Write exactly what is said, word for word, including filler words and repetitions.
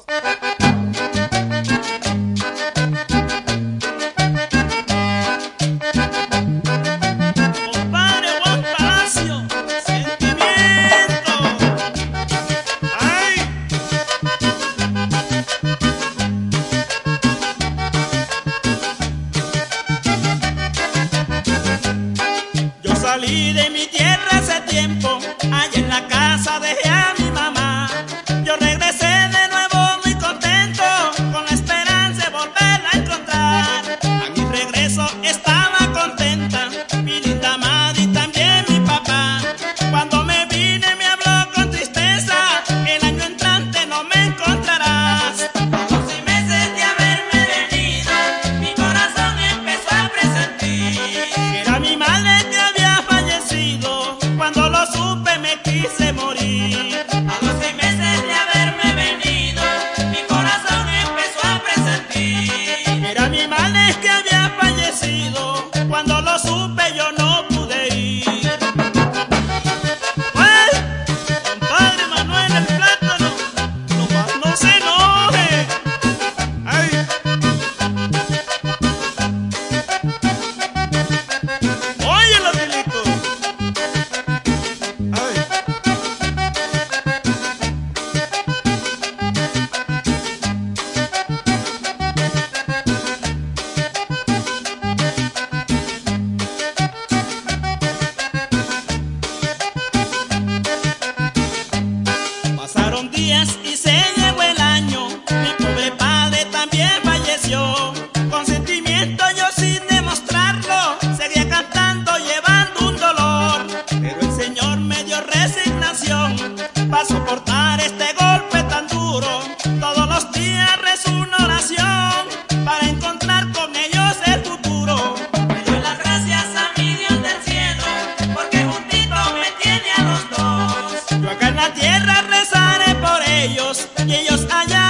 Compadre Juan Palacio, sentimiento. Ay. Yo salí de mi tierra hace tiempo, allá en la casa dejé a mi mamá. Yo regresé de nuevo muy contento, con la esperanza de volverla a encontrar. A mi regreso estaba contenta, mi linda madre y también mi papá. Cuando me vine me habló con tristeza, el año entrante no me encontrarás. A los seis meses de haberme venido, mi corazón empezó a presentir que era mi madre que había fallecido. Cuando lo supe me quise morir. A los seis meses de haberme venido, mi corazón empezó a presentir era mi madre que había fallecido. Cuando lo supe yo no pude ir. ¡Ay! Compadre Manuel el Plátano, nomás no se enoje. ¡Ay! Óyelo, Tilito. ¡Ay! Pasaron días y se llegó el año, mi pobre padre también falleció. Con sentimiento yo sin demostrarlo, seguía cantando llevando un dolor. Pero el Señor me dio resignación para soportar este golpe tan duro. Todos los días rezo una oración para encontrar con ellos el futuro. Le doy las gracias a mi Dios del cielo, porque juntito me tiene a los dos. Yo acá en la tierra rezaré por ellos y ellos allá